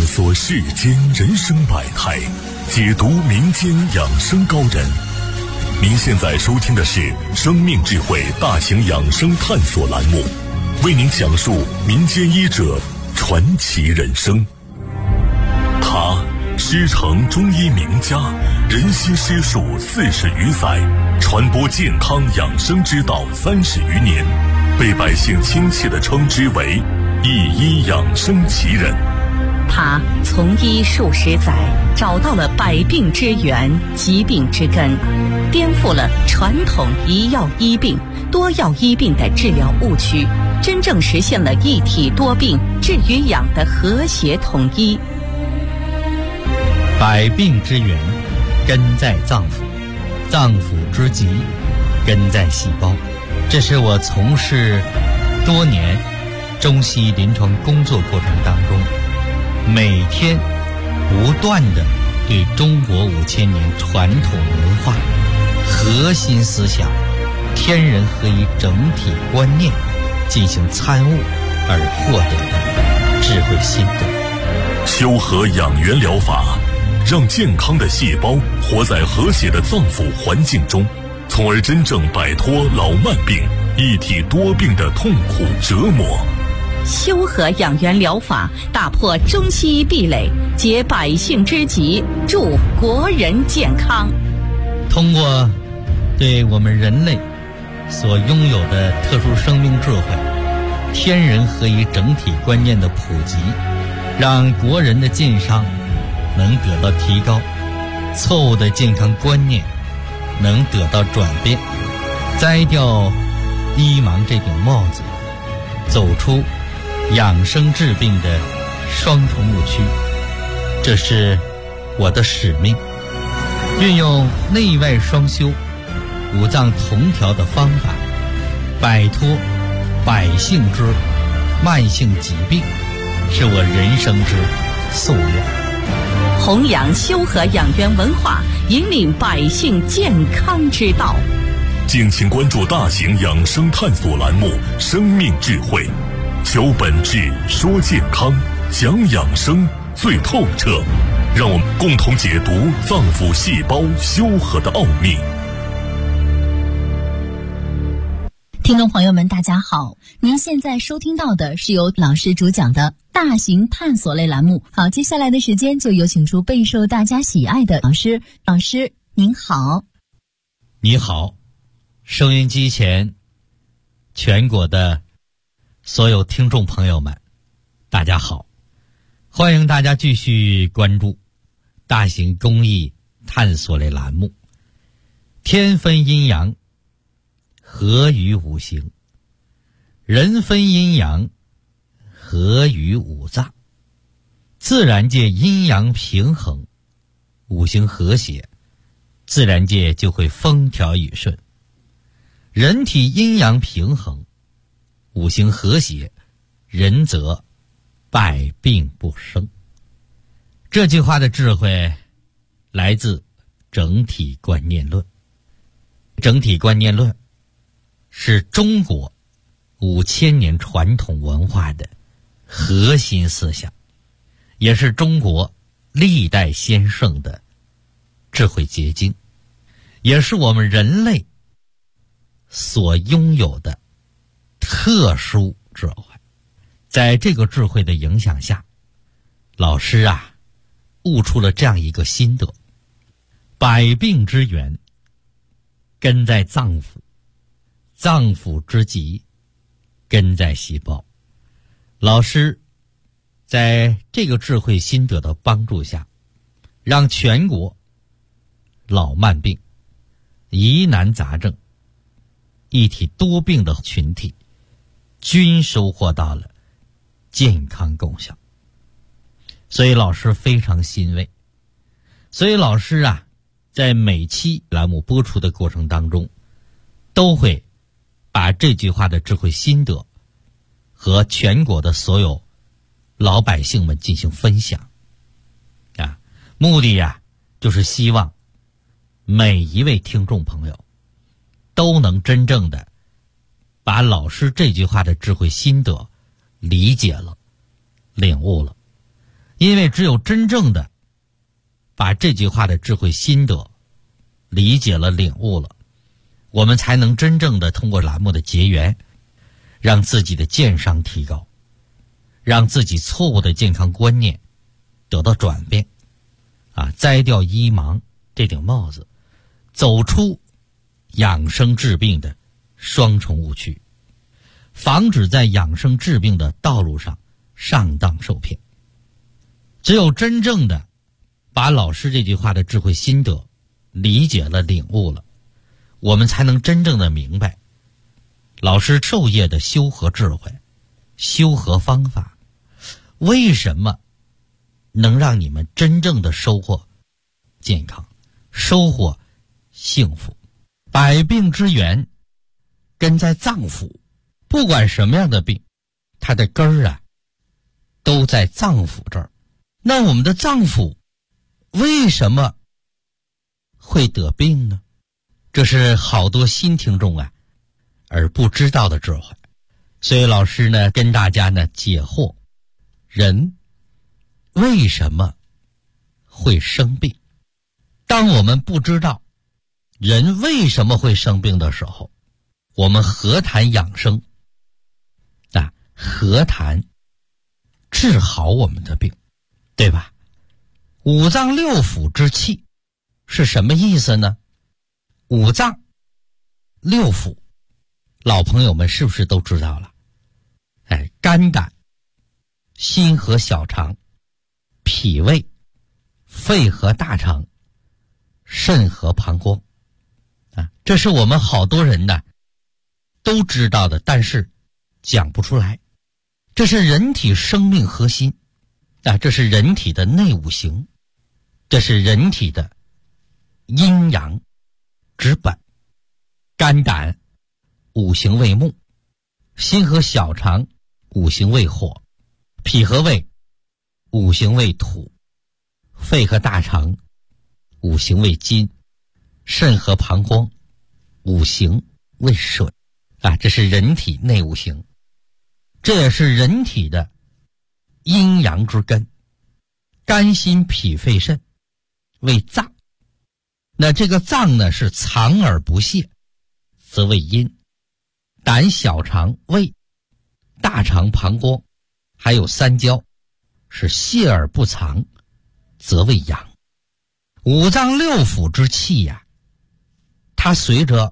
索世间人生百态，解读民间养生高人。您现在收听的是生命智慧大型养生探索栏目，为您讲述民间医者传奇人生。他师承中医名家，人心师术40余载，传播健康养生之道30余年，被百姓亲切地称之为一医养生奇人。 他从医数十载，找到了百病之源、疾病之根，颠覆了传统一药医病、多药医病的治疗误区，真正实现了一体多病治与养的和谐统一。 百病之源，根在脏腑；脏腑之疾，根在细胞。这是我从事多年中西医临床工作过程当中，每天不断的对中国5000年传统文化、核心思想、天人合一整体观念进行参悟而获得的智慧心得。 修和养元疗法，让健康的细胞活在和谐的脏腑环境中，从而真正摆脱老慢病、一体多病的痛苦折磨。 修和养元疗法打破中西医壁垒，解百姓之急，助国人健康。 通过对我们人类所拥有的特殊生命智慧、天人合一整体观念的普及，让国人的健康能得到提高，错误的健康观念能得到转变，摘掉医盲这顶帽子，走出养生治病的双重误区。这是我的使命，运用内外双修、五脏同调的方法，摆脱百姓之慢性疾病，是我人生之夙愿。 弘扬修和养元文化，引领百姓健康之道。 敬请关注大型养生探索栏目《生命智慧》，求本质，说健康，讲养生最透彻，让我们共同解读脏腑细胞修和的奥秘。 听众朋友们，大家好，您现在收听到的是由老师主讲的大型探索类栏目。好，接下来的时间就有请出备受大家喜爱的老师。老师您好。 你好，收音机前全国的所有听众朋友们，大家好，欢迎大家继续关注大型公益探索类栏目。天分阴阳，合于五行；人分阴阳，合于五脏。自然界阴阳平衡，五行和谐，自然界就会风调雨顺。人体阴阳平衡，五行和谐，人则百病不生。这句话的智慧来自整体观念论。整体观念论是中国5000年传统文化的核心思想，也是中国历代先圣的智慧结晶，也是我们人类所拥有的特殊智慧。在这个智慧的影响下，老师悟出了这样一个心得：百病之源根在脏腑，脏腑之疾根在细胞。老师在这个智慧心得的帮助下，让全国老慢病、疑难杂症、一体多病的群体均收获到了健康功效。所以老师非常欣慰。所以老师在每期栏目播出的过程当中，都会把这句话的智慧心得和全国的所有老百姓们进行分享目的就是希望每一位听众朋友都能真正的把老师这句话的智慧心得理解了、领悟了， 因为只有真正的把这句话的智慧心得理解了、领悟了，我们才能真正的通过栏目的结缘，让自己的健商提高，让自己错误的健康观念得到转变，摘掉医盲这顶帽子，走出养生治病的双重误区，防止在养生治病的道路上上当受骗。只有真正的把老师这句话的智慧心得理解了、领悟了，我们才能真正的明白老师授业的修和智慧、修和方法，为什么能让你们真正的收获健康、收获幸福。百病之源根在脏腑，不管什么样的病，它的根儿都在脏腑这儿。那我们的脏腑为什么会得病呢？这是好多新听众而不知道的智慧。所以老师呢跟大家呢解惑，人为什么会生病？当我们不知道人为什么会生病的时候，我们何谈养生何谈治好我们的病，对吧？五脏六腑之气是什么意思呢？五脏六腑老朋友们是不是都知道了？肝胆、心和小肠、脾胃、肺和大肠、肾和膀胱这是我们好多人都知道的，但是讲不出来。这是人体生命核心这是人体的内五行，这是人体的阴阳之本。肝胆五行为木，心和小肠五行为火，脾和胃五行为土，肺和大肠五行为金，肾和膀胱五行为水这是人体内五行，这也是人体的阴阳之根。肝心脾肺肾为脏，那这个脏呢是藏而不泄，则为阴。胆小肠胃大肠膀胱还有三焦是泄而不藏，则为阳。五脏六腑之气它随着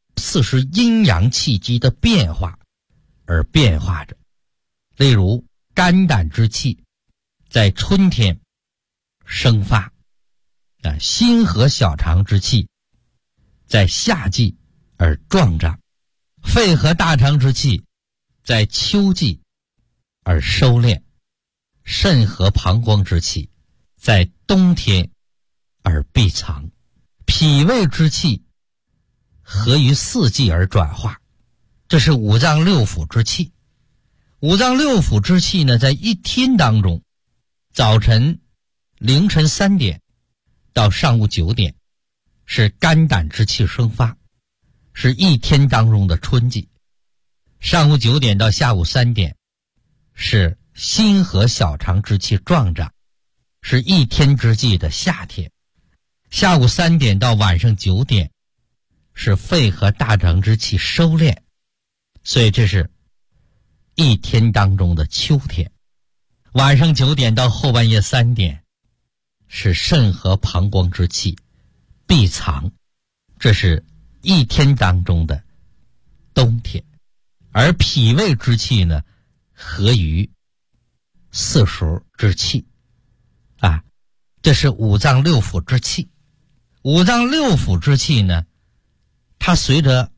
40阴阳气机的变化而变化着。例如肝胆之气在春天生发心和小肠之气在夏季而壮长，肺和大肠之气在秋季而收敛，肾和膀胱之气在冬天而闭藏，脾胃之气合于四季而转化。这是五脏六腑之气。五脏六腑之气呢，在一天当中，早晨凌晨3点到上午9点是肝胆之气生发，是一天当中的春季；上午9点到下午3点是心和小肠之气壮长，是一天之计的夏天；下午3点到晚上9点是肺和大肠之气收敛，所以这是一天当中的秋天。晚上9点到后半夜3点是肾和膀胱之气闭藏，这是一天当中的冬天。而脾胃之气呢，合于四时之气这是五脏六腑之气。五脏六腑之气呢，它随着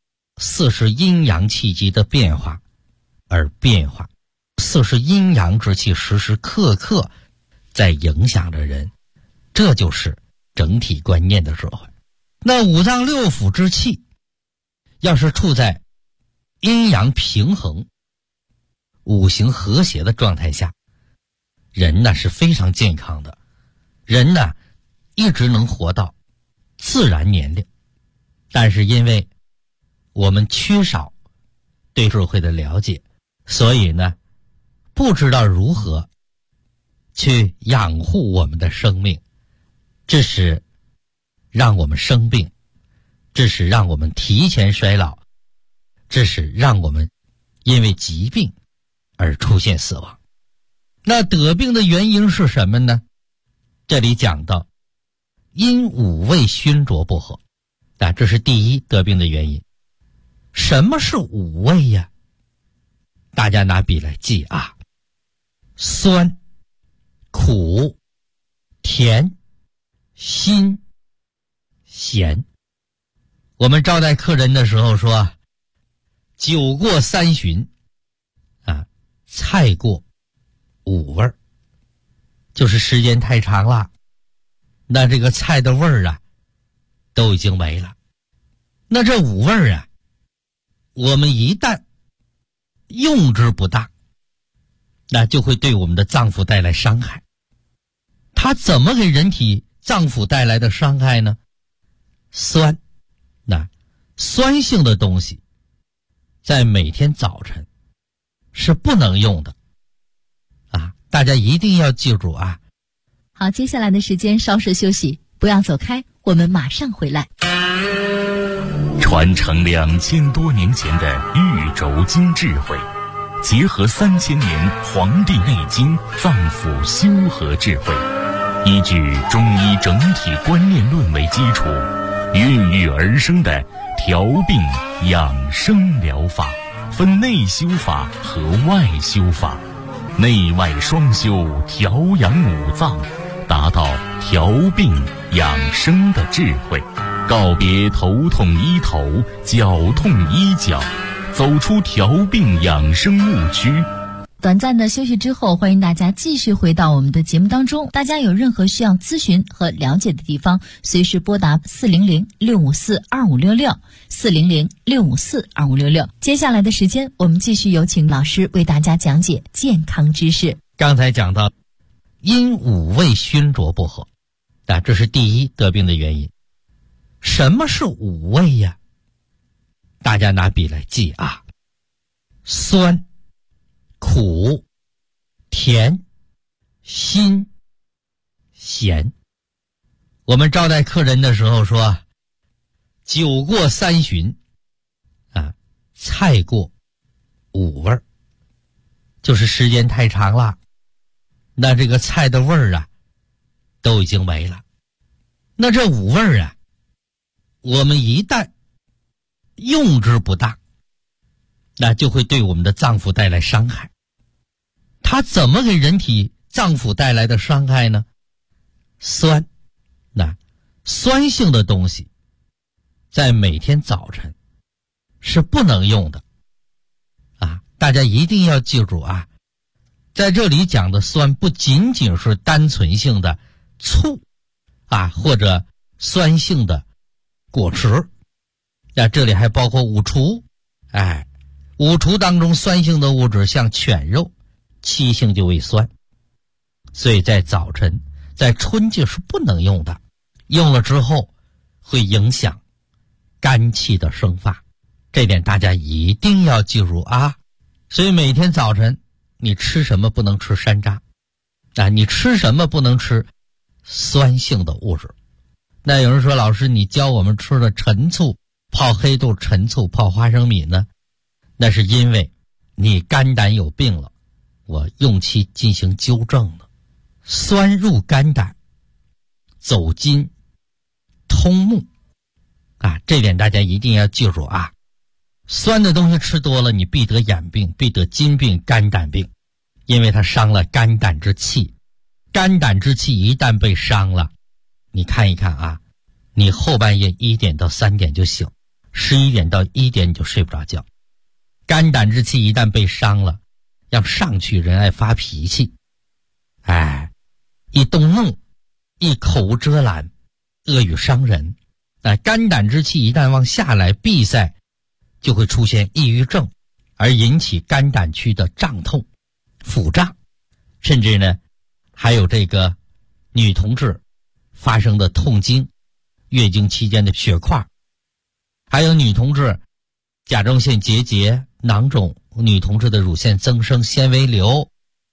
40阴阳气机的变化而变化，40阴阳之气时时刻刻在影响着人，这就是整体观念的智慧。那五脏六腑之气要是处在阴阳平衡、五行和谐的状态下，人呢是非常健康的，人呢一直能活到自然年龄。但是因为我们缺少对智慧的了解，所以呢不知道如何去养护我们的生命，致使让我们生病，致使让我们提前衰老，致使让我们因为疾病而出现死亡。那得病的原因是什么呢？这里讲到因五味熏灼不和，这是第一得病的原因。什么是五味呀？大家拿笔来记啊：酸、苦、甜、辛、咸。我们招待客人的时候说，酒过三巡菜过五味儿，就是时间太长了，那这个菜的味儿都已经没了。那这五味儿我们一旦用之不当，那就会对我们的脏腑带来伤害。它怎么给人体脏腑带来的伤害呢？酸，酸性的东西在每天早晨是不能用的大家一定要记住啊。 好，接下来的时间稍事休息，不要走开，我们马上回来。 传承2000多年前的玉轴经智慧，结合3000年《黄帝内经》脏腑修和智慧，依据中医整体观念论为基础，孕育而生的调病养生疗法，分内修法和外修法，内外双修，调养五脏，达到调病养生的智慧，告别头痛医头，脚痛医脚，走出调病养生误区。 短暂的休息之后，欢迎大家继续回到我们的节目当中。大家有任何需要咨询和了解的地方，随时拨打400-654-2566 400-654-2566。接下来的时间，我们继续有请老师为大家讲解健康知识。 刚才讲到因五味熏灼不和，这是第一得病的原因。什么是五味呀？大家拿笔来记啊：酸、苦、甜、辛、咸。我们招待客人的时候说，酒过三巡菜过五味儿，就是时间太长了，那这个菜的味儿都已经没了。那这五味儿我们一旦用之不当，那就会对我们的脏腑带来伤害。它怎么给人体脏腑带来的伤害呢？酸，酸性的东西在每天早晨是不能用的大家一定要记住啊。在这里讲的酸不仅仅是单纯性的醋或者酸性的果汁，这里还包括五厨。五厨当中酸性的物质像犬肉，七性就为酸，所以在早晨在春季是不能用的，用了之后会影响肝气的生发，这点大家一定要记住啊。所以每天早晨你吃什么不能吃山楂你吃什么不能吃酸性的物质。那有人说，老师你教我们吃了陈醋，泡黑豆、陈醋泡花生米呢？那是因为你肝胆有病了，我用其进行纠正了。酸入肝胆，走筋通目这点大家一定要记住啊。酸的东西吃多了，你必得眼病，必得筋病、肝胆病，因为它伤了肝胆之气。肝胆之气一旦被伤了，你看一看你后半夜1点到3点就醒，11点到1点你就睡不着觉。肝胆之气一旦被伤了，要上去人爱发脾气，一动怒，一口无遮拦，恶语伤人。肝胆之气一旦往下来，闭塞就会出现抑郁症，而引起肝胆区的胀痛、腹胀，甚至呢还有这个女同志发生的痛经、月经期间的血块，还有女同志甲状腺结节、囊肿，女同志的乳腺增生、纤维瘤，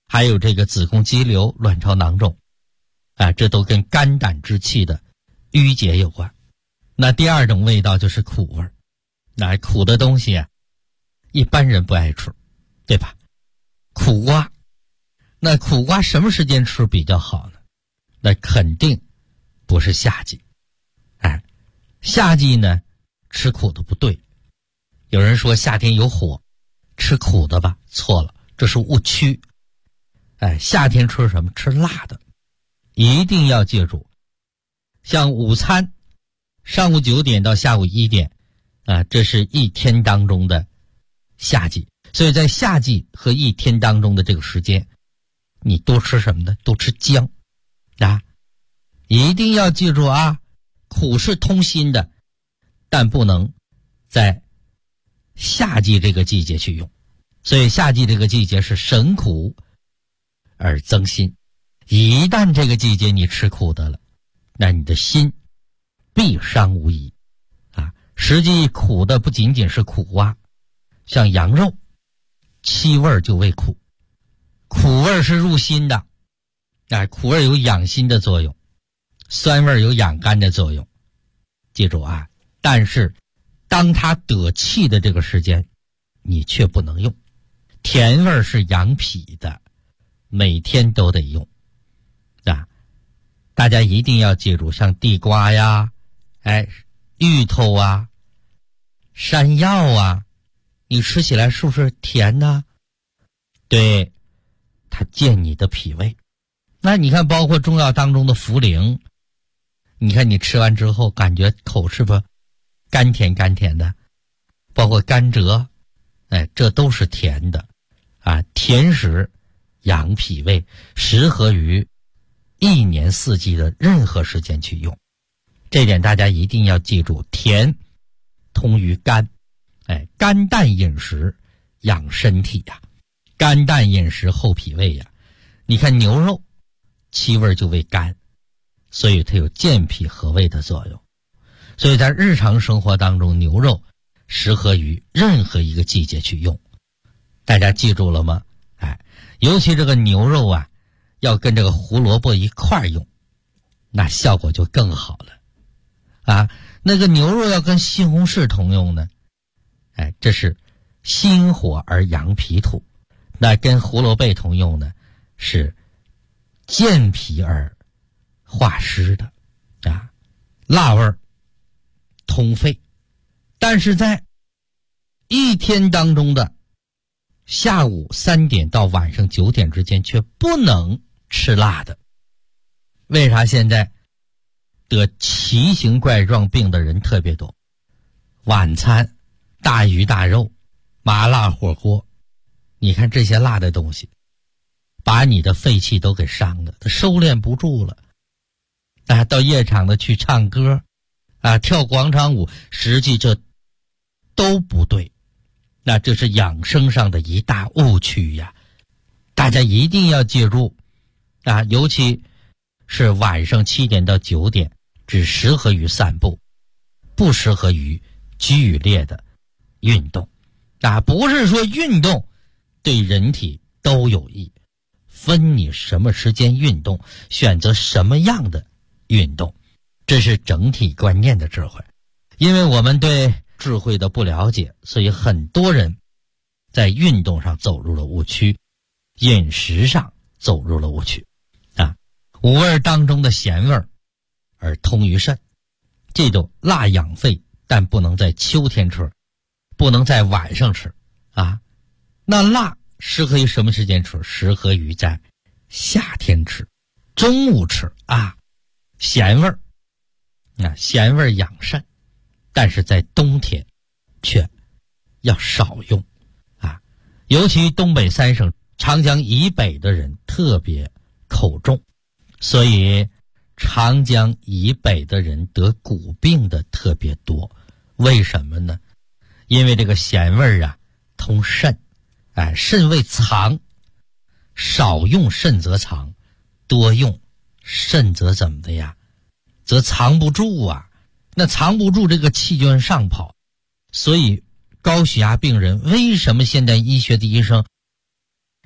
还有这个子宫肌瘤、卵巢囊肿啊，这都跟肝胆之气的淤结有关。那第二种味道就是苦味儿，那苦的东西啊，一般人不爱吃，对吧？苦瓜，那苦瓜什么时间吃比较好呢？那肯定不是夏季。哎，夏季呢，吃苦的不对。有人说夏天有火，吃苦的吧，错了，这是误区。哎，夏天吃什么？吃辣的。一定要记住，像午餐上午9点到下午1点啊，这是一天当中的夏季。所以在夏季和一天当中的这个时间，你多吃什么呢？多吃姜啊！一定要记住啊，苦是通心的，但不能在夏季这个季节去用。所以夏季这个季节是省苦而增心。一旦这个季节你吃苦的了，那你的心必伤无疑啊！实际苦的不仅仅是苦瓜，像羊肉七味就为苦，苦味是入心的，哎，苦味有养心的作用，酸味有养肝的作用。记住啊，但是当它得气的这个时间，你却不能用。甜味是养脾的，每天都得用啊！大家一定要记住，像地瓜呀，哎，芋头啊，山药啊，你吃起来是不是甜呢？对，它健你的脾胃。那你看，包括中药当中的茯苓，你看你吃完之后感觉口是不甘甜甘甜的，包括甘蔗，哎，这都是甜的啊。甜食养脾胃，适合于一年四季的任何时间去用。这点大家一定要记住，甜通于肝，哎，肝淡饮食养身体呀，肝淡饮食厚脾胃呀。你看牛肉七味就为肝，所以它有健脾和胃的作用。所以在日常生活当中，牛肉适合于任何一个季节去用。大家记住了吗？哎，尤其这个牛肉啊，要跟这个胡萝卜一块用，那效果就更好了啊。那个牛肉要跟西红柿同用呢，哎，这是心火而养脾土。那跟胡萝卜同用呢，是健脾而化湿的啊，辣味儿通肺。但是在一天当中的下午3点到晚上9点之间却不能吃辣的。为啥现在得奇形怪状病的人特别多？晚餐大鱼大肉、麻辣火锅，你看这些辣的东西把你的肺气都给伤了，它收敛不住了啊！到夜场的去唱歌啊，跳广场舞，实际这都不对。那这是养生上的一大误区呀，大家一定要记住啊！尤其是晚上7点到9点，只适合于散步，不适合于剧烈的运动啊！不是说运动对人体都有益，分你什么时间运动，选择什么样的运动，这是整体观念的智慧。因为我们对智慧的不了解，所以很多人在运动上走入了误区，饮食上走入了误区啊。五味当中的咸味而通于肾，记住辣养肺，但不能在秋天吃，不能在晚上吃啊。那辣适合于什么时间吃？适合于在夏天吃，中午吃啊。咸味儿，那咸味养肾，但是在冬天却要少用啊。尤其东北3省长江以北的人特别口重，所以长江以北的人得骨病的特别多。为什么呢？因为这个咸味啊通肾，哎，肾为藏，少用肾则藏，多用肾则怎么的呀？则藏不住啊。那藏不住，这个气就往上跑。所以高血压病人为什么现代医学的医生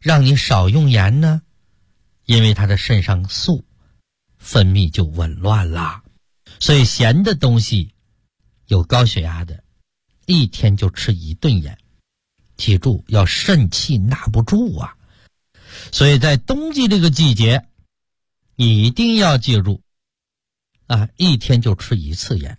让你少用盐呢？因为它的肾上素分泌就紊乱啦。所以咸的东西，有高血压的一天就吃1顿盐，记住要肾气纳不住啊。所以在冬季这个季节，你一定要记住啊，一天就吃1次盐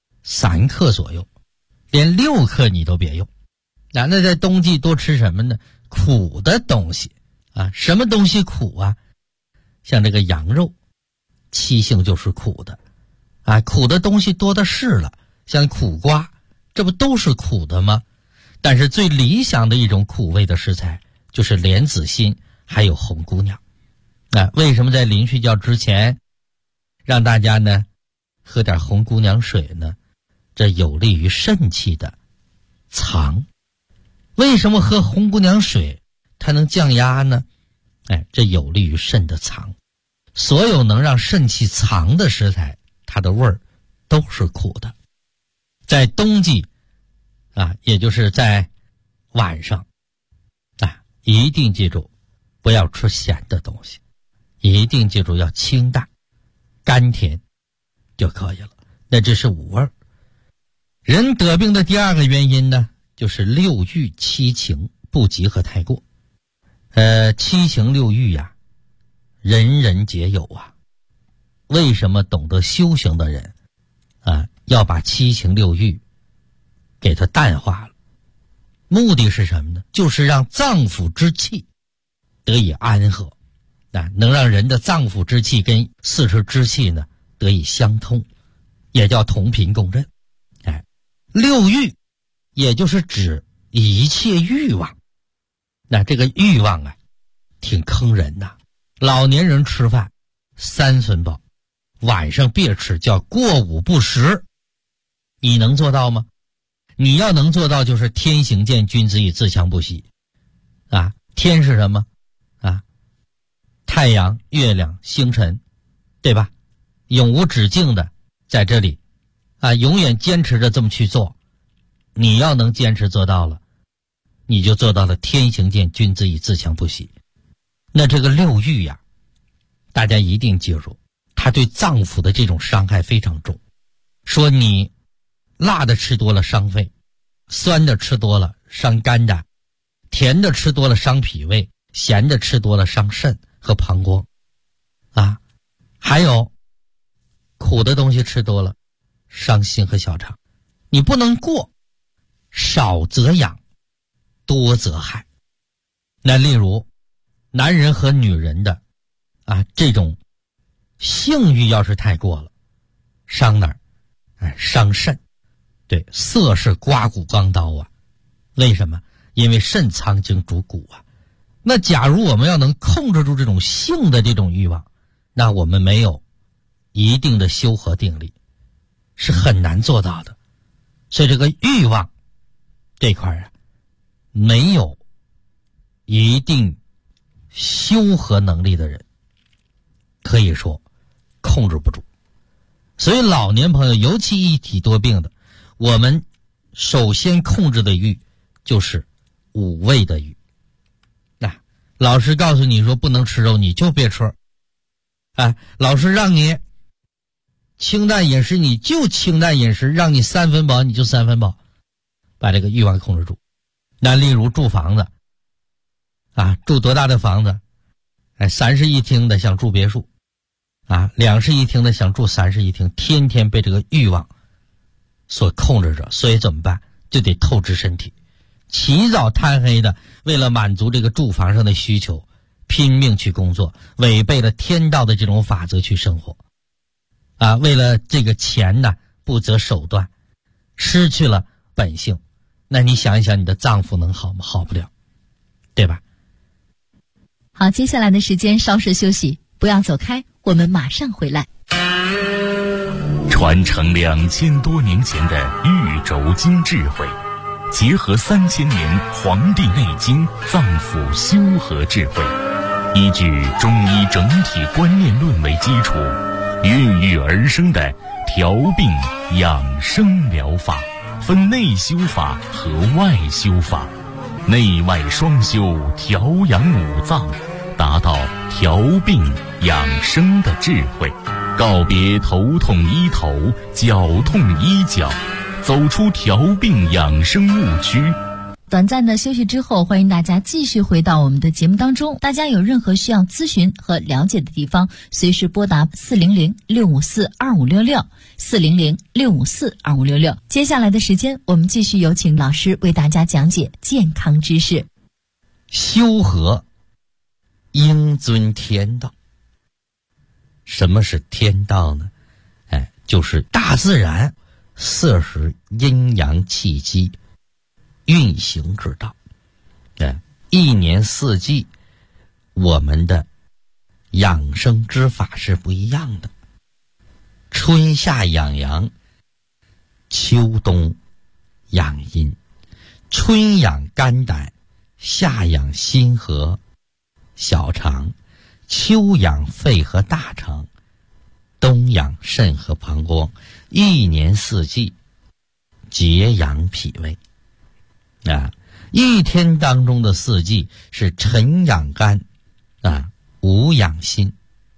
，3克左右，连6克你都别用。那在冬季多吃什么呢？苦的东西啊。什么东西苦啊？像这个羊肉，七性就是苦的啊，苦的东西多的是了，像苦瓜，这不都是苦的吗？但是最理想的一种苦味的食材就是莲子心还有红姑娘啊。为什么在临睡觉之前让大家呢喝点红姑娘水呢？这有利于肾气的藏。为什么喝红姑娘水它能降压呢？这有利于肾的藏。所有能让肾气藏的食材，它的味儿都是苦的。在冬季啊，也就是在晚上啊，一定记住不要吃咸的东西，一定记住要清淡甘甜就可以了。那这是五味。人得病的第2个原因呢，就是6欲7情不及和太过。7情6欲呀，人人皆有啊。为什么懂得修行的人啊，要把7情6欲给它淡化了？目的是什么呢？就是让脏腑之气得以安和啊，能让人的脏腑之气跟四肢之气呢得以相通，也叫同频共振。6欲也就是指一切欲望。那这个欲望啊，挺坑人的。老年人吃饭3分饱，晚上别吃，叫过午不食。你能做到吗？你要能做到，就是天行健，君子以自强不息啊。天是什么啊？太阳、月亮、星辰，对吧？永无止境的在这里啊，永远坚持着这么去做。你要能坚持做到了，你就做到了天行健，君子以自强不息。那这个6欲呀，大家一定记住，它对脏腑的这种伤害非常重。说你辣的吃多了伤肺，酸的吃多了伤肝胆，甜的吃多了伤脾胃，咸的吃多了伤肾和膀胱啊，还有苦的东西吃多了伤心和小肠。你不能过，少则养，多则害。那例如男人和女人的啊，这种性欲要是太过了，伤哪儿？伤肾。对，色是刮骨钢刀啊。为什么？因为肾藏精主骨啊。那假如我们要能控制住这种性的这种欲望，那我们没有一定的修和定力，是很难做到的。所以这个欲望这块啊，没有一定修和能力的人，可以说控制不住。所以老年朋友，尤其一体多病的，我们首先控制的欲就是5味的欲。那老师告诉你说不能吃肉，你就别吃。老师让你清淡饮食，你就清淡饮食，让你3分饱你就3分饱，把这个欲望控制住。那例如住房子啊，住多大的房子？3室1厅的想住别墅啊，2室1厅的想住3室1厅，天天被这个欲望所控制着。所以怎么办？就得透支身体，起早贪黑的，为了满足这个住房上的需求，拼命去工作，违背了天道的这种法则去生活啊，为了这个钱呢，不择手段，失去了本性。那你想一想，你的脏腑能好吗？好不了，对吧？ 好，接下来的时间稍事休息，不要走开，我们马上回来。 传承2000多年前的玉轴经智慧，结合3000年《黄帝内经》脏腑修和智慧，依据中医整体观念论为基础，孕育而生的调病养生疗法，分内修法和外修法， 内外双修，调养五脏，达到调病养生的智慧，告别头痛医头，脚痛医脚，走出调病养生误区。 短暂的休息之后，欢迎大家继续回到我们的节目当中。大家有任何需要咨询和了解的地方，随时拨打400-654-2566 400-654-2566。接下来的时间，我们继续有请老师为大家讲解健康知识。 修和应遵天道。什么是天道呢？就是大自然摄食阴阳气机运行之道。一年四季我们的养生之法是不一样的。春夏养阳，秋冬养阴。春养肝胆，夏养心和小肠，秋养肺和大肠，冬养肾和膀胱。一年四季节养脾胃。一天当中的四季是晨养肝，午养心，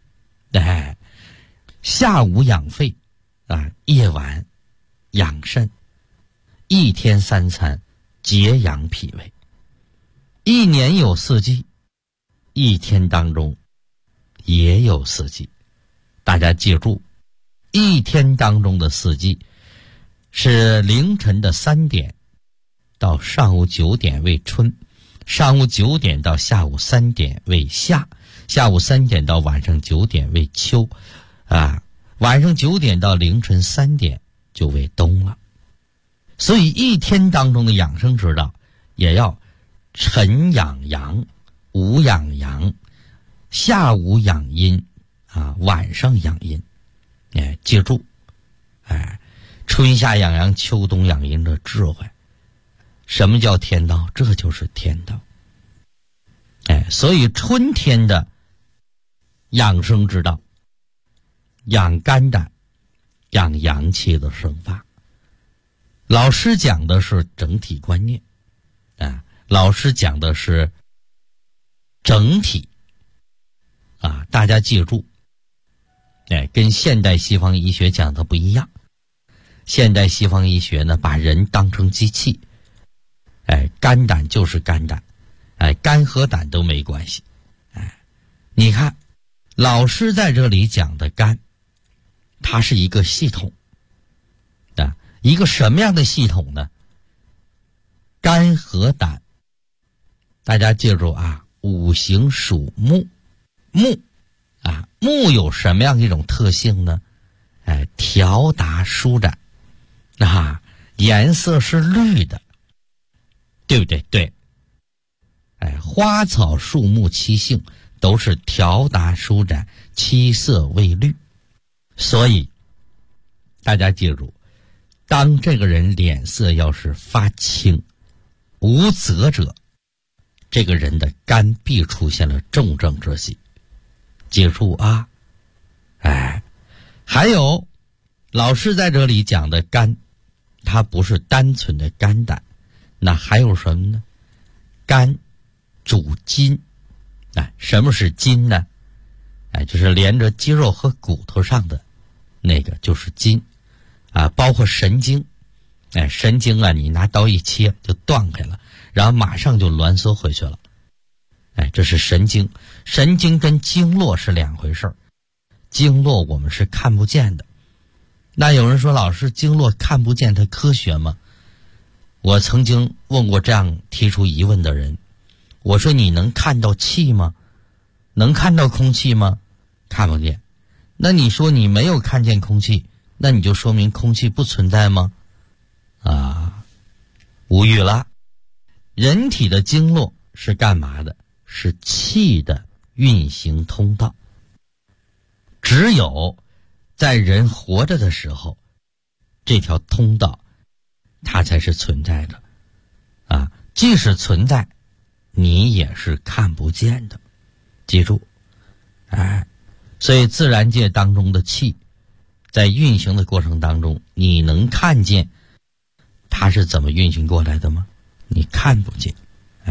下午养肺，夜晚养肾。一天三餐节养脾胃。一年有四季，一天当中也有四季。大家记住，一天当中的四季是凌晨的3点到上午9点为春，上午9点到下午3点为夏，下午3点到晚上9点为秋，晚上9点到凌晨3点就为冬了。所以一天当中的养生之道也要晨养阳，午养阳，下午养阴，晚上养阴。记住，春夏养阳，秋冬养阴的智慧。什么叫天道？这就是天道。所以春天的养生之道，养肝胆，养阳气的生发。老师讲的是整体观念，老师讲的是整体，大家记住，跟现代西方医学讲的不一样。现代西方医学呢，把人当成机器，肝胆就是肝胆，肝和胆都没关系。你看，老师在这里讲的肝，它是一个系统，一个什么样的系统呢？肝和胆，大家记住五行属木，木有什么样一种特性呢？调达舒展，颜色是绿的，对不对？对。花草树木七性都是调达舒展，七色为绿。所以大家记住，当这个人脸色要是发青无泽者，这个人的肝必出现了重症之喜。记住还有老师在这里讲的肝，它不是单纯的肝胆，那还有什么呢？肝主筋。什么是筋呢？就是连着肌肉和骨头上的那个就是筋，包括神经。神经你拿刀一切就断开了，然后马上就挛缩回去了。这是神经。神经跟经络是两回事儿，经络我们是看不见的。那有人说，老师，经络看不见它科学吗？我曾经问过这样提出疑问的人，我说你能看到气吗？能看到空气吗？看不见。那你说你没有看见空气，那你就说明空气不存在吗？无语了。人体的经络是干嘛的？是气的运行通道。只有在人活着的时候，这条通道它才是存在的。即使存在，你也是看不见的。记住，所以自然界当中的气在运行的过程当中，你能看见它是怎么运行过来的吗？你看不见。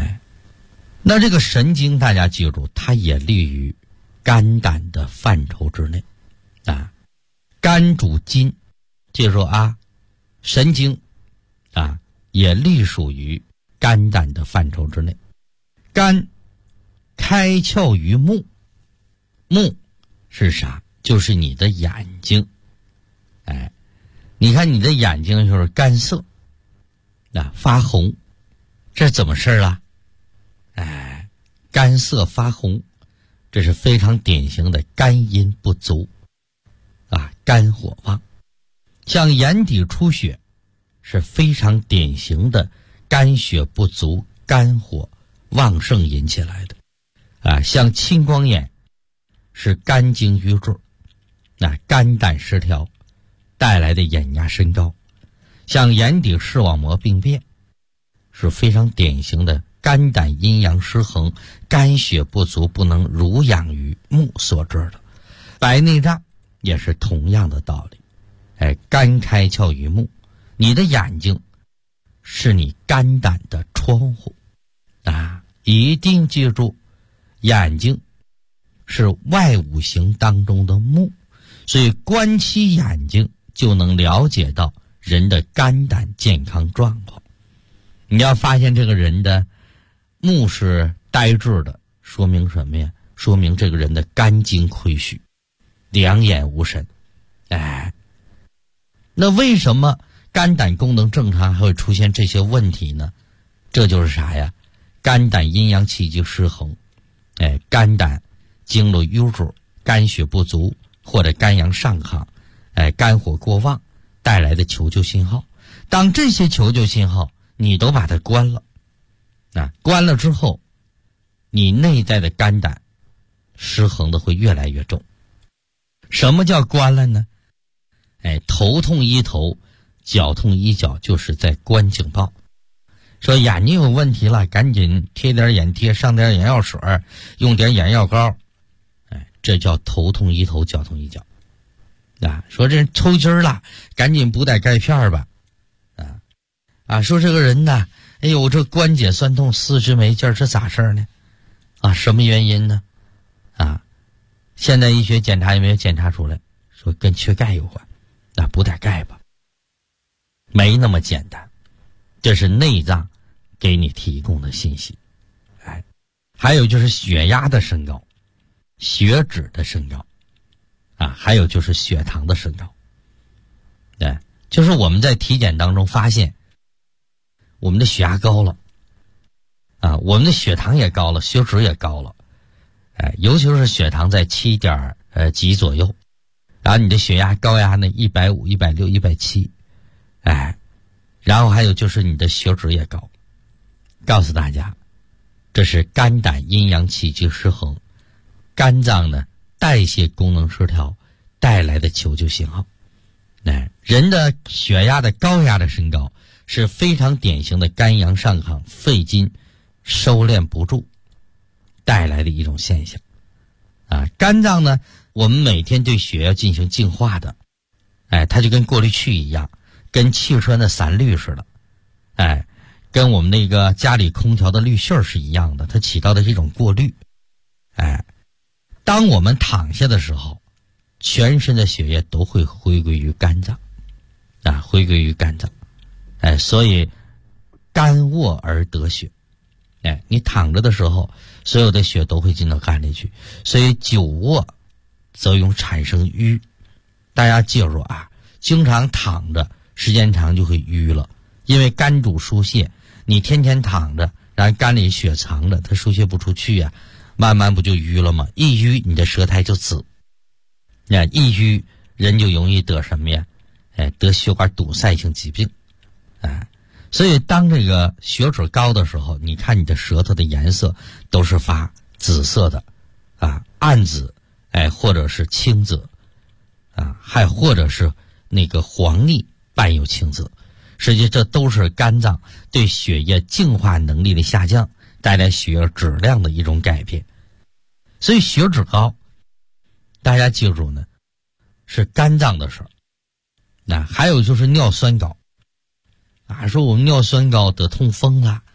那这个神经大家记住，它也立于肝胆的范畴之内啊。肝主筋，记住啊，神经啊也隶属于肝胆的范畴之内。肝开窍于目，目是啥？就是你的眼睛。哎，你看你的眼睛就是干涩啊，发红，这怎么事啊？哎，干涩发红，这是非常典型的肝阴不足啊，肝火旺。像眼底出血是非常典型的肝血不足、肝火旺盛引起来的啊。像青光眼是肝经瘀滞，那肝胆失调带来的眼压升高。像眼底视网膜病变是非常典型的肝胆阴阳失衡、肝血不足不能濡养于目所致的。白内障也是同样的道理。哎，肝开窍于目，你的眼睛是你肝胆的窗户啊！一定记住，眼睛是外五行当中的目，所以观其眼睛就能了解到人的肝胆健康状况。你要发现这个人的目是呆滞的，说明什么呀？说明这个人的肝经亏虚，两眼无神。哎，那为什么肝胆功能正常还会出现这些问题呢？这就是啥呀？肝胆阴阳气机失衡，哎，肝胆经络瘀滞，肝血不足，或者肝阳上亢，哎，肝火过旺带来的求救信号。当这些求救信号你都把它关了，啊，关了之后，你内在的肝胆失衡的会越来越重。什么叫关了呢？哎，头痛医头，脚痛医脚，就是在关警报。说眼睛有问题了，赶紧贴点眼贴，上点眼药水，用点眼药膏。哎，这叫头痛医头，脚痛医脚。啊，说这抽筋了，赶紧补点钙片吧。说这个人呢，哎呦，这关节酸痛，四肢没劲儿，这咋事儿呢？啊，什么原因呢？啊，现代医学检查也没有检查出来，说跟缺钙有关，那补点钙吧。没那么简单，这是内脏给你提供的信息。哎，还有就是血压的升高，血脂的升高，啊，还有就是血糖的升高。对，就是我们在体检当中发现，我们的血压高了，啊，我们的血糖也高了，血脂也高了，哎，尤其是血糖在7点几左右，然后你的血压高压呢150、160、170，哎，然后还有就是你的血脂也高。告诉大家，这是肝胆阴阳气机失衡，肝脏呢代谢功能失调带来的求救信号。哎，人的血压的高压的升高是非常典型的肝阳上亢、肺经收敛不住带来的一种现象。啊，肝脏呢，我们每天对血要进行净化的，哎，它就跟过滤器一样，跟汽车的散滤似的，哎，跟我们那个家里空调的滤芯是一样的，它起到的是一种过滤。哎，当我们躺下的时候，全身的血液都会回归于肝脏，啊，回归于肝脏。哎，所以肝卧而得血。哎，你躺着的时候，所有的血都会进到肝里去，所以久卧则容易产生瘀。大家记住啊，经常躺着时间长就会瘀了，因为肝主疏泄，你天天躺着，然后肝里血藏着，它疏泄不出去啊，慢慢不就瘀了吗？一瘀你的舌苔就紫，那一瘀人就容易得什么呀？哎，得血管堵塞性疾病。哎，所以当这个血脂高的时候，你看你的舌头的颜色都是发紫色的，啊，暗紫，哎，或者是青紫，啊，还或者是那个黄腻伴有青紫。实际这都是肝脏对血液净化能力的下降带来血液质量的一种改变。所以血脂高，大家记住呢，是肝脏的事儿。那还有就是尿酸高。啊，说我们尿酸高得痛风了，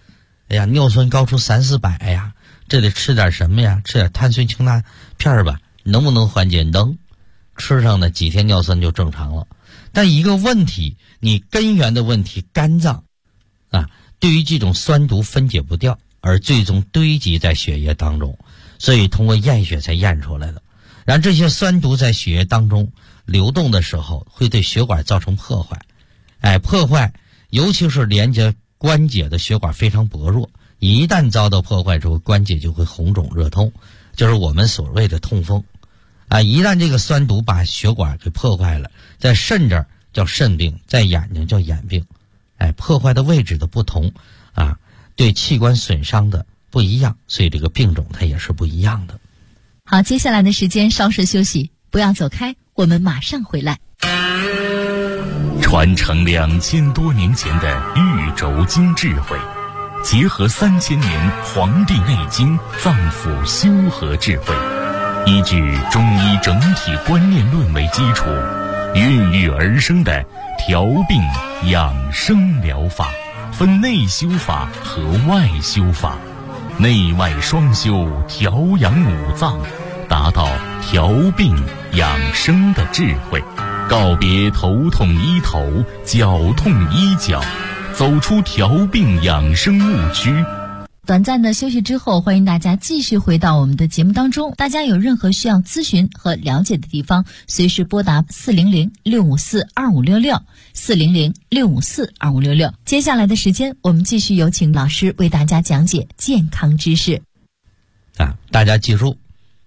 哎呀，尿酸高出300-400呀，这得吃点什么呀？吃点碳酸氢钠片吧，能不能缓解？能，吃上的几天尿酸就正常了。但一个问题，你根源的问题，肝脏啊，对于这种酸毒分解不掉，而最终堆积在血液当中，所以通过验血才验出来的。然后这些酸毒在血液当中流动的时候，会对血管造成破坏。破坏，尤其是连接关节的血管非常薄弱，一旦遭到破坏之后，关节就会红肿热痛，就是我们所谓的痛风。一旦这个酸毒把血管给破坏了，在肾这儿叫肾病，在眼睛叫眼病。破坏的位置的不同对器官损伤的不一样，所以这个病种它也是不一样的。 好，接下来的时间稍事休息，不要走开，我们马上回来。 传承2000多年前的玉轴经智慧，结合3000年《黄帝内经》脏腑修和智慧，依据中医整体观念论为基础，孕育而生的调病养生疗法，分内修法和外修法，内外双修，调养五脏，达到调病养生的智慧，告别头痛医头，脚痛医脚，走出调病养生误区。 短暂的休息之后，欢迎大家继续回到我们的节目当中。大家有任何需要咨询和了解的地方，随时拨打400-654-2566 400-654-2566。接下来的时间，我们继续有请老师为大家讲解健康知识。 大家记住，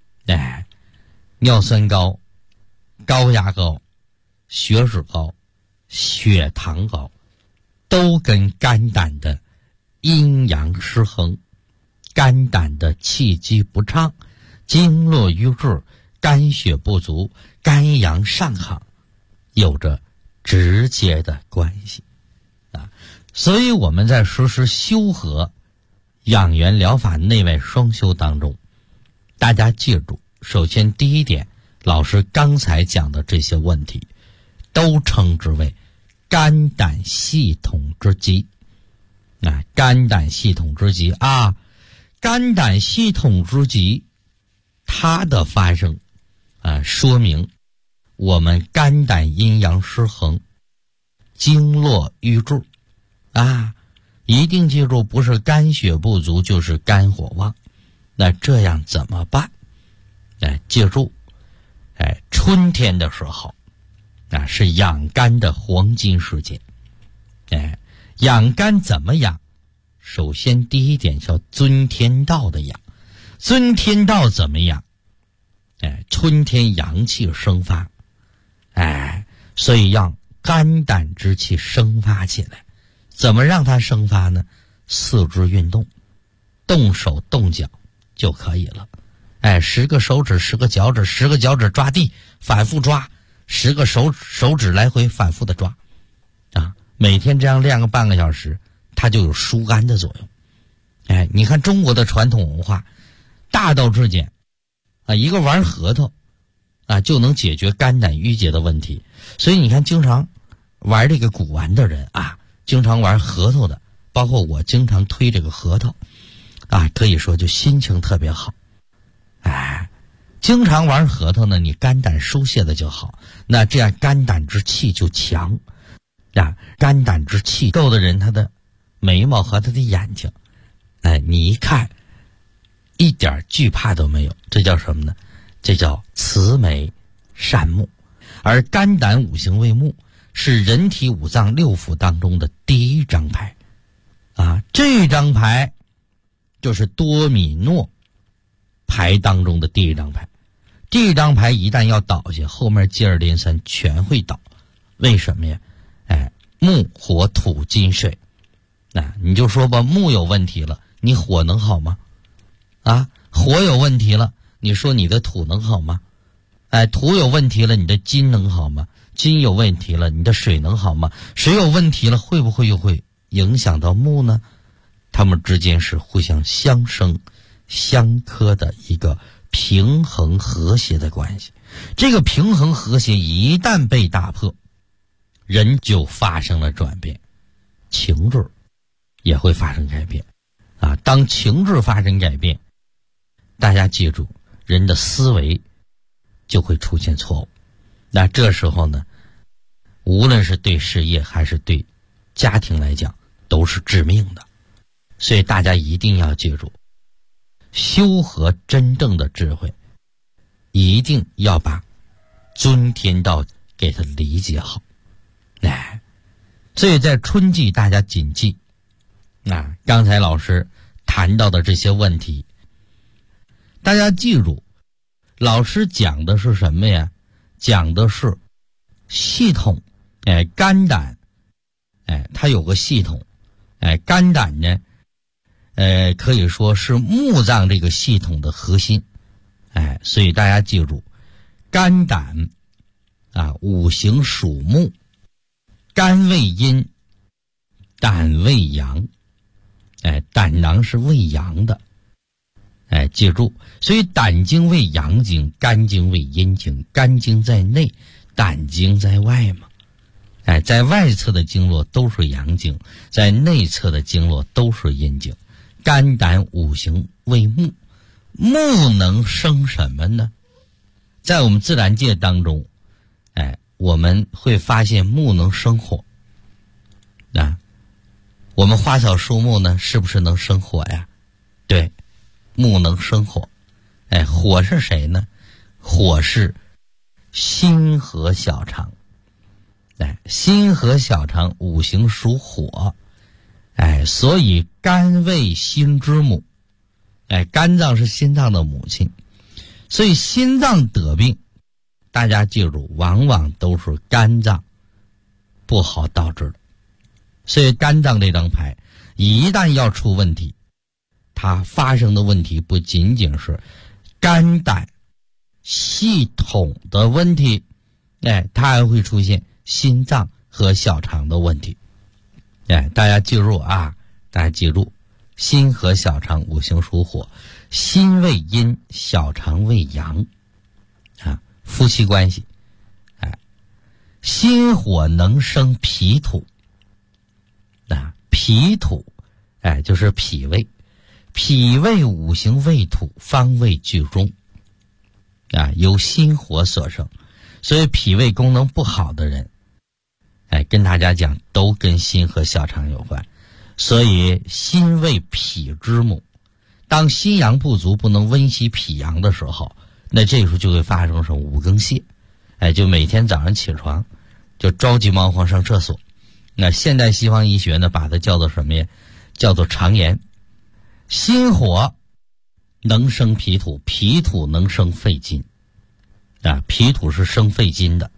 尿酸高、高压高、血脂高、血糖高，都跟肝胆的阴阳失衡、肝胆的气机不畅、经络瘀滞、肝血不足、肝阳上亢有着直接的关系所以我们在实施修和养元疗法内外双修当中，大家记住，首先第一点，老师刚才讲的这些问题都称之为肝胆系统之疾肝胆系统之疾肝胆系统之疾它的发生说明我们肝胆阴阳失衡，经络瘀滞一定记住，不是肝血不足就是肝火旺。那这样怎么办？记住春天的时候是养肝的黄金时间。养肝怎么养？首先第一点叫遵天道的养。遵天道怎么养？春天阳气生发，所以让肝胆之气生发起来。怎么让它生发呢？四肢运动，动手动脚就可以了。10个手指10个脚趾10个脚趾抓地，反复抓，10个手指来回反复的抓每天这样练个半个小时，它就有疏肝的作用。你看中国的传统文化大道至简一个玩核桃就能解决肝胆郁结的问题。所以你看经常玩这个古玩的人经常玩核桃的，包括我经常推这个核桃可以说就心情特别好。经常玩核桃呢，你肝胆疏泄的就好，那这样肝胆之气就强肝胆之气够的人，他的眉毛和他的眼睛你一看一点惧怕都没有，这叫什么呢？这叫慈眉善目。而肝胆五行为目，是人体五脏六腑当中的第一张牌这张牌就是多米诺牌当中的第一张牌。这张牌一旦要倒下，后面接二连三全会倒。为什么呀？木火土金水你就说吧，木有问题了，你火能好吗？火有问题了，你说你的土能好吗？土有问题了，你的金能好吗？金有问题了，你的水能好吗？水有问题了，会不会又会影响到木呢？它们之间是互相相生相克的一个平衡和谐的关系。这个平衡和谐一旦被打破，人就发生了转变，情志也会发生改变。 当情志发生改变，大家记住，人的思维就会出现错误。那这时候呢，无论是对事业还是对家庭来讲，都是致命的。所以大家一定要记住，修和真正的智慧，一定要把尊天道给它理解好。所以在春季大家谨记刚才老师谈到的这些问题，大家记住，老师讲的是什么呀？讲的是系统。肝胆它有个系统。肝胆呢可以说是木脏这个系统的核心。所以大家记住，肝胆五行属木，肝为阴，胆为阳。胆囊是为阳的。记住，所以胆经为阳经，肝经为阴经。肝经在内，胆经在外嘛。在外侧的经络都是阳经，在内侧的经络都是阴经。肝胆五行为木，木能生什么呢？在我们自然界当中，我们会发现木能生火。我们花草树木呢，是不是能生火呀？对，木能生火。火是谁呢？火是心和小肠。心和小肠五行属火。所以肝为心之母。肝脏是心脏的母亲。所以心脏得病，大家记住，往往都是肝脏不好导致的。所以肝脏这张牌一旦要出问题，它发生的问题不仅仅是肝胆系统的问题，它还会出现心脏和小肠的问题。大家记住大家记住，心和小肠五行属火，心为阴，小肠为阳。夫妻关系。心火能生脾土。脾土就是脾胃。脾胃五行为土，方位居中。由心火所生。所以脾胃功能不好的人，跟大家讲，都跟心和小肠有关。所以心为脾之母，当心阳不足，不能温习脾阳的时候，那这时候就会发生什么五更泻。就每天早上起床就着急忙慌上厕所。那现代西方医学呢，把它叫做什么呀？叫做肠炎。心火能生脾土，脾土能生肺金。脾土是生肺金的。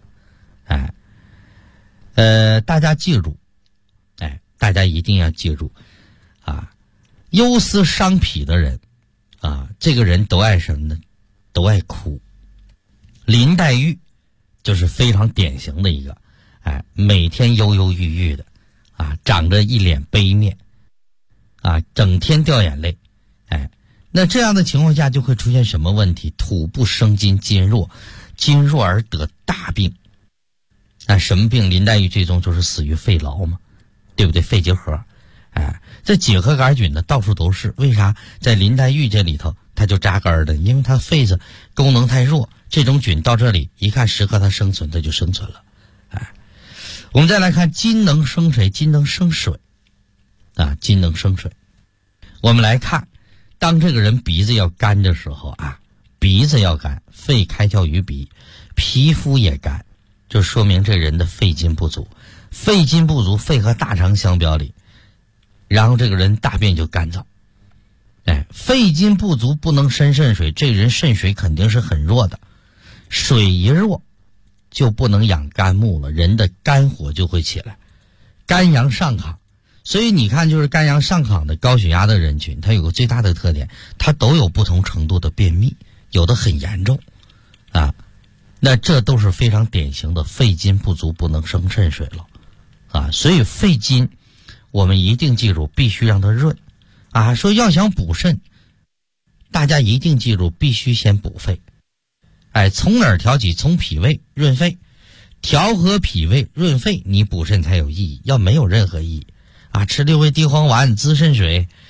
大家记住，大家一定要记住忧思伤脾的人这个人都爱什么呢？都爱哭。林黛玉就是非常典型的一个每天忧忧郁郁的长着一脸悲面整天掉眼泪。那这样的情况下就会出现什么问题？土不生金，金弱，金弱而得大病。什么病？林黛玉最终就是死于肺痨嘛，对不对？肺结核。这结核杆菌呢到处都是，为啥在林黛玉这里头它就扎根的？因为它肺子功能太弱，这种菌到这里一看适合它生存，它就生存了。我们再来看金能生谁？金能生水。金能生水。我们来看，当这个人鼻子要干的时候鼻子要干，肺开窍于鼻，皮肤也干，就说明这人的肺金不足。肺金不足，肺和大肠相表里，然后这个人大便就干燥。肺金不足不能生肾水，这人肾水肯定是很弱的。水一弱就不能养肝木了，人的肝火就会起来，肝阳上亢。所以你看，就是肝阳上亢的高血压的人群，它有个最大的特点，它都有不同程度的便秘，有的很严重那这都是非常典型的肺金不足不能生肾水了所以肺金我们一定记住，必须让它润说要想补肾，大家一定记住，必须先补肺。从哪儿调起？从脾胃润肺，调和脾胃润肺，你补肾才有意义。要没有任何意义吃六味地黄丸滋肾水，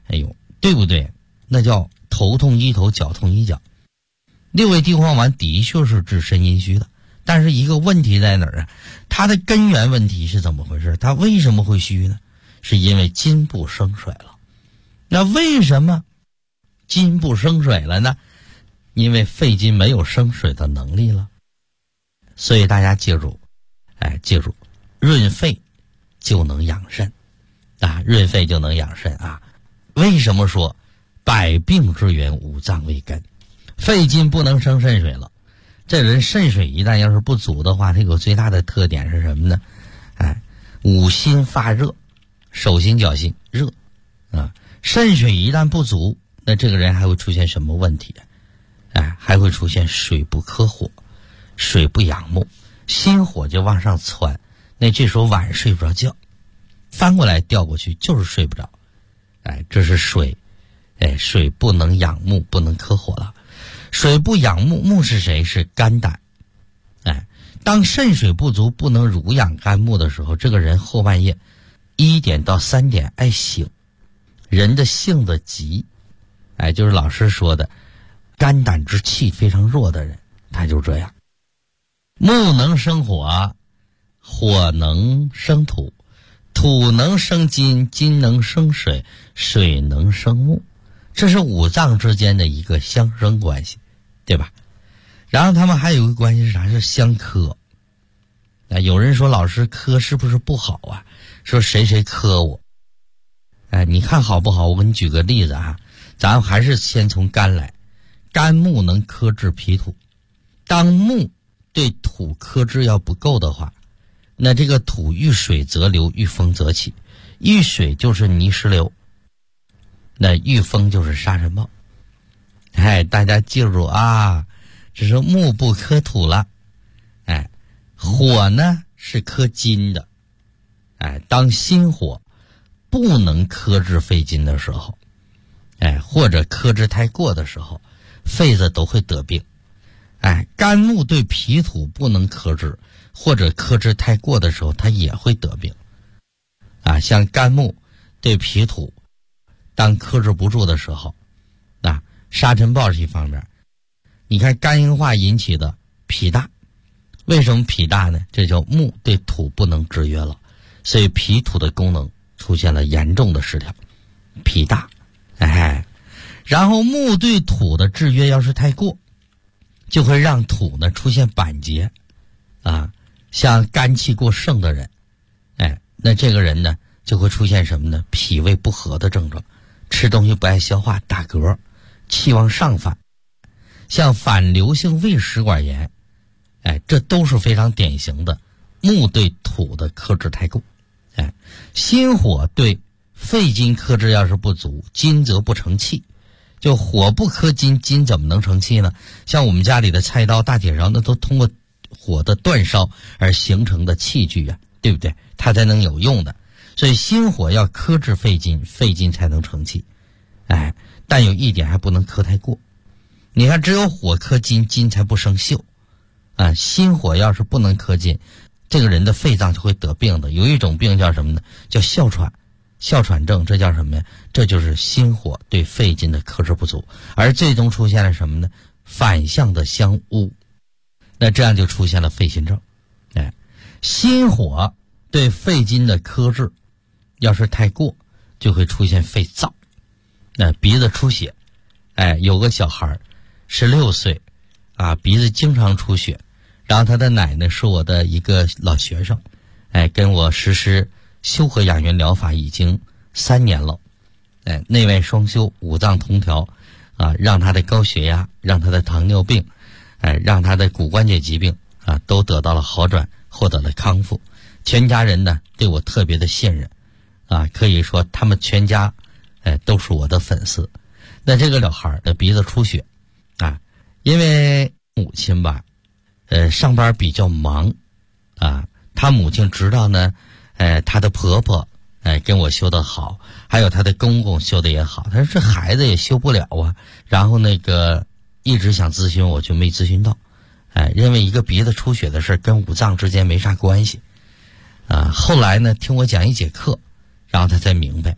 哎呦，对不对？那叫头痛医头，脚痛医脚。六味地黄丸的确是治肾阴虚的，但是一个问题在哪儿啊？它的根源问题是怎么回事？它为什么会虚呢？是因为筋不生水了。那为什么筋不生水了呢？因为肺筋没有生水的能力了。所以大家记住，记住，润肺就能养肾啊，润肺就能养肾啊。为什么说百病之源五脏为根？肺筋不能生肾水了，这人肾水一旦要是不足的话，这个最大的特点是什么呢？五心发热，手心脚心热啊。肾水一旦不足，那这个人还会出现什么问题？还会出现水不克火，水不养目，心火就往上窜，那这时候晚上睡不着觉，翻过来调过去就是睡不着。这是水，水不能养目，不能克火了。水不养目，目是谁？是肝胆。当肾水不足，不能濡养肝木的时候，这个人后半夜1点到3点爱醒，人的性子急，就是老师说的肝胆之气非常弱的人，他就这样。木能生火，火能生土，土能生金，金能生水，水能生木，这是五脏之间的一个相生关系，对吧？然后他们还有一个关系是啥？是相克。有人说老师克是不是不好啊？说谁谁克我。你看好不好？我给你举个例子啊，咱还是先从肝来。肝木能克制脾土，当木对土克制要不够的话，那这个土遇水则流，遇风则起，遇水就是泥石流，那遇风就是沙尘暴。大家记住啊，这是木不克土了。火呢是克金的。当心火不能克制肺筋的时候，或者克制太过的时候，肺子都会得病。肝木对脾土不能克制，或者克制太过的时候，它也会得病。像肝木对脾土当克制不住的时候，沙尘暴是一方面。你看肝硬化引起的脾大，为什么脾大呢？这叫木对土不能制约了，所以脾土的功能出现了严重的失调，脾大。然后木对土的制约要是太过，就会让土呢出现板结像肝气过盛的人，那这个人呢就会出现什么呢？脾胃不和的症状，吃东西不爱消化，打嗝，气往上反，像反流性胃食管炎，这都是非常典型的木对土的克制太过。心火对肺筋克制要是不足，金则不成气。就火不克金，金怎么能成气呢？像我们家里的菜刀、大铁勺，那都通过火的煅烧而形成的器具啊，对不对？它才能有用的。所以心火要克制肺筋，肺筋才能成气。但有一点还不能克太过。你看，只有火克金，金才不生锈。心火要是不能克金，这个人的肺脏就会得病的。有一种病叫什么呢？叫哮喘。哮喘症，这叫什么呀？这就是心火对肺筋的克制不足，而最终出现了什么呢？反向的相污，那这样就出现了肺心症。心火对肺筋的克制要是太过，就会出现肺燥，鼻子出血。有个小孩16岁鼻子经常出血，然后他的奶奶是我的一个老学生，跟我实施修和养元疗法已经3年了，内外双修，五脏同调，让他的高血压，让他的糖尿病，让他的骨关节疾病都得到了好转，获得了康复。全家人呢对我特别的信任，可以说他们全家都是我的粉丝。那这个小孩的鼻子出血因为母亲吧上班比较忙他母亲知道呢她的婆婆跟我修得好，还有她的公公修得也好，她说这孩子也修不了然后一直想咨询我，就没咨询到，认为一个鼻子出血的事跟五脏之间没啥关系后来呢听我讲一节课，然后他才明白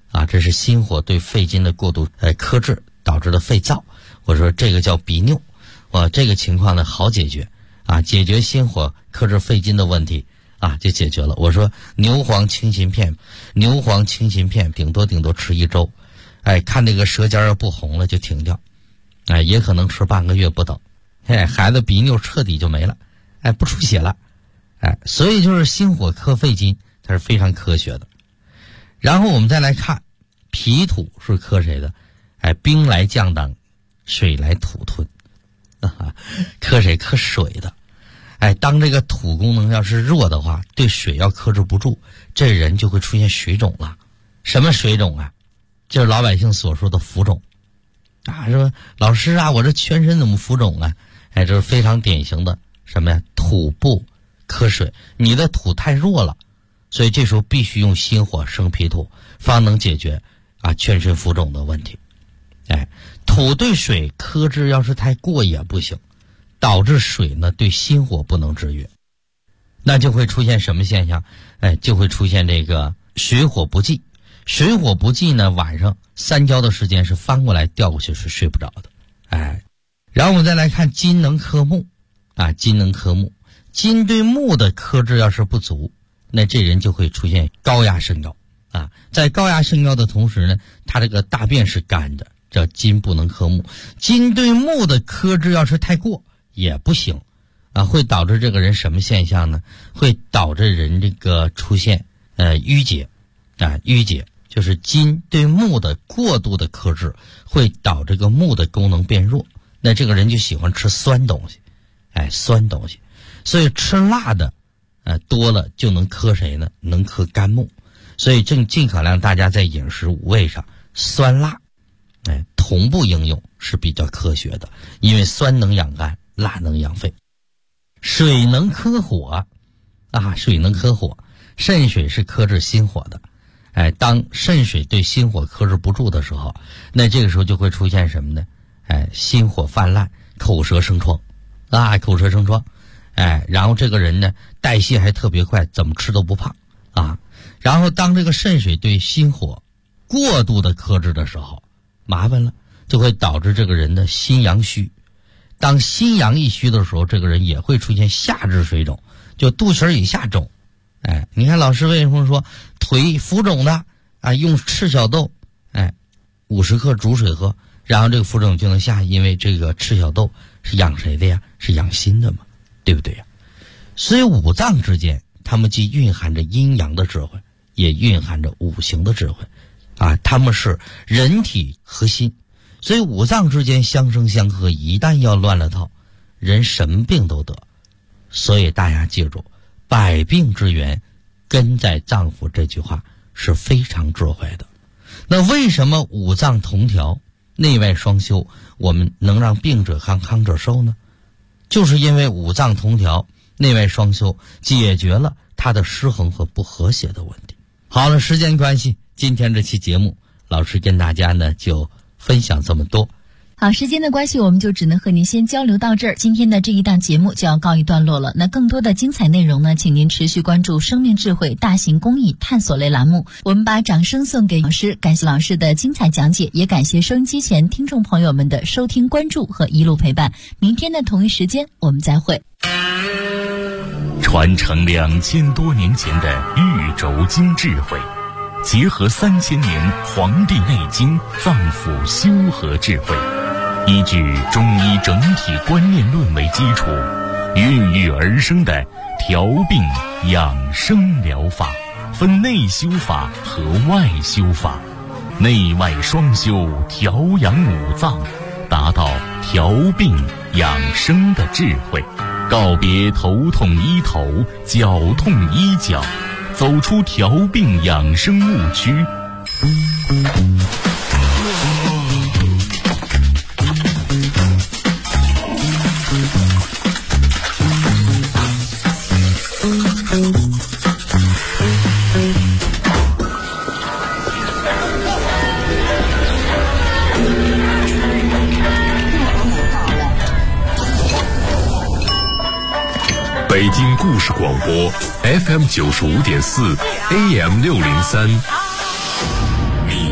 啊，这是心火对肺经的过度克制导致的肺燥。我说这个叫鼻衄，这个情况呢好解决啊，解决心火克制肺经的问题啊就解决了。我说牛黄清心片顶多吃1周，看这个舌尖要不红了就停掉，也可能吃半个月不等，孩子鼻衄彻底就没了，不出血了，所以就是心火克肺经它是非常科学的。然后我们再来看脾土是克谁的？兵来将挡，水来土吞，克谁？克水的。当这个土功能要是弱的话，对水要克制不住，这人就会出现水肿了。什么水肿啊？就是老百姓所说的浮肿啊。说老师啊，我这全身怎么浮肿啊？这是非常典型的什么呀？土不克水，你的土太弱了，所以这时候必须用心火生脾土，方能解决全身浮肿的问题。土对水克制要是太过也不行，导致水呢对心火不能制约，那就会出现什么现象？就会出现这个水火不济。水火不济呢，晚上3觉的时间是翻过来调过去是睡不着的。然后我们再来看金能克木金能克木，金对木的克制要是不足，那这人就会出现高压肾高在高压肾高的同时呢，他这个大便是干的，叫金不能克木。金对木的克制要是太过也不行会导致这个人什么现象呢？会导致人这个出现淤结淤结就是金对木的过度的克制会导致这个木的功能变弱，那这个人就喜欢吃酸东西酸东西，所以吃辣的多了就能克谁呢？能克肝木。所以尽可量大家在饮食五味上酸辣同步应用是比较科学的，因为酸能养肝，辣能养肺。水能克火水能克火，肾水是克制心火的。当肾水对心火克制不住的时候，那这个时候就会出现什么呢？心火泛滥，口舌生疮口舌生疮。然后这个人呢代谢还特别快，怎么吃都不胖然后当这个肾水对心火过度的克制的时候，麻烦了，就会导致这个人的心阳虚。当心阳一虚的时候，这个人也会出现下肢水肿，就肚脐以下肿。你看老师为什么说腿浮肿的用赤小豆50克煮水喝，然后这个浮肿就能下，因为这个赤小豆是养谁的呀？是养心的嘛，对不对呀？所以五脏之间它们既蕴含着阴阳的智慧，也蕴含着五行的智慧它们是人体核心，所以五脏之间相生相克，一旦要乱了套，人什么病都得。所以大家记住，百病之源根在脏腑，这句话是非常智慧的。那为什么五脏同调，内外双修，我们能让病者康，康者寿呢？就是因为五脏同调，内外双修，解决了它的失衡和不和谐的问题。好了，时间关系，今天这期节目老师跟大家呢就分享这么多。 好，时间的关系，我们就只能和您先交流到这儿。今天的这一档节目就要告一段落了。那更多的精彩内容呢，请您持续关注生命智慧大型公益探索类栏目。我们把掌声送给老师，感谢老师的精彩讲解，也感谢收音机前听众朋友们的收听关注和一路陪伴。明天的同一时间我们再会。 传承2000多年前的玉轴经智慧，结合3000年《黄帝内经》脏腑修和智慧，依据中医整体观念论为基础，孕育而生的调病养生疗法，分内修法和外修法，内外双修，调养五脏，达到调病养生的智慧。告别头痛医头，脚痛医脚，走出调病养生误区。北京故事广播 FM 95.4 AM 603，你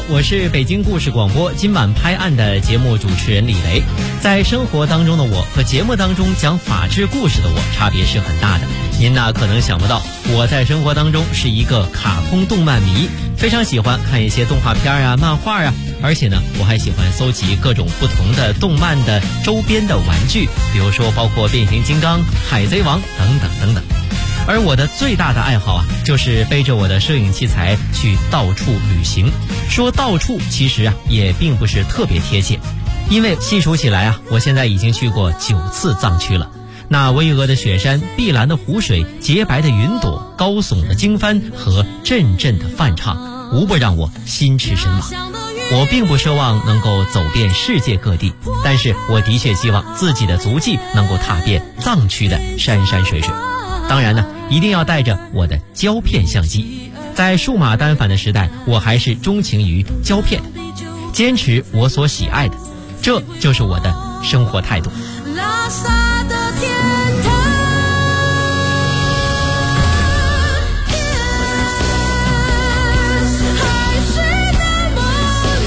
好，我是北京故事广播今晚拍案的节目主持人李雷。在生活当中的我和节目当中讲法治故事的我差别是很大的。您呢可能想不到，我在生活当中是一个卡通动漫迷，非常喜欢看一些动画片啊、漫画啊，而且呢我还喜欢搜集各种不同的动漫的周边的玩具，比如说包括变形金刚、海贼王等等等等。而我的最大的爱好啊，就是背着我的摄影器材去到处旅行。说到处其实啊也并不是特别贴切，因为细数起来啊，我现在已经去过9次藏区了。那巍峨的雪山、碧蓝的湖水、洁白的云朵、高耸的经幡和阵阵的梵唱，无不让我心驰神往。我并不奢望能够走遍世界各地，但是我的确希望自己的足迹能够踏遍藏区的山山水水。当然呢，一定要带着我的胶片相机。在数码单反的时代，我还是钟情于胶片，坚持我所喜爱的，这就是我的生活态度。 拉萨的天堂，海水的波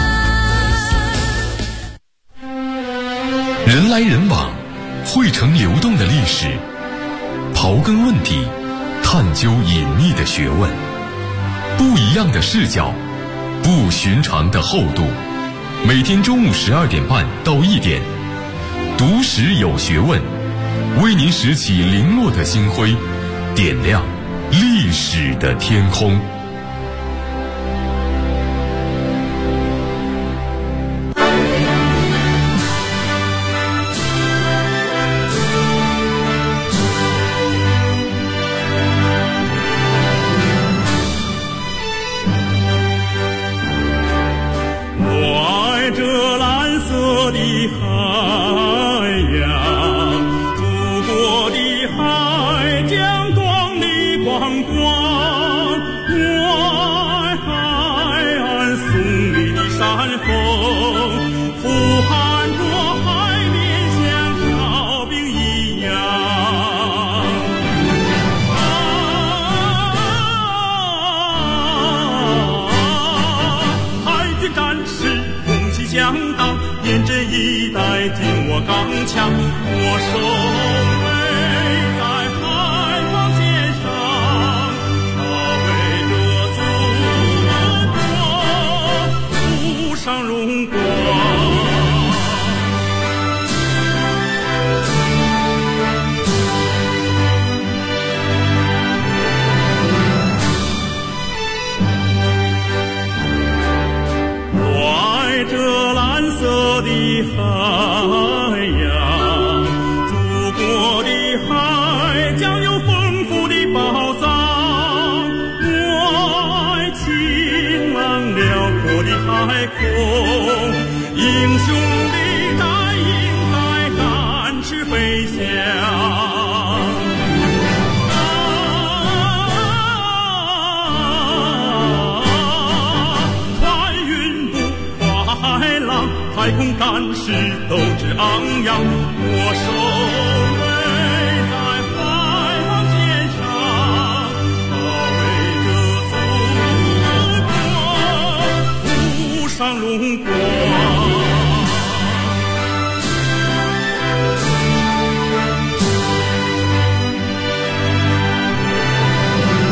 澜。人来人往，汇成流动的历史。刨根问底，探究隐秘的学问，不一样的视角，不寻常的厚度。每天中午12点半到1点，读史有学问，为您拾起零落的星辉，点亮历史的天空。 刚强，我守卫在海防线上，保卫着祖国，谱上荣光。我爱这蓝色的海。英雄的带领在展翅飞翔，穿云不跨海浪，太空战士斗志昂扬，我手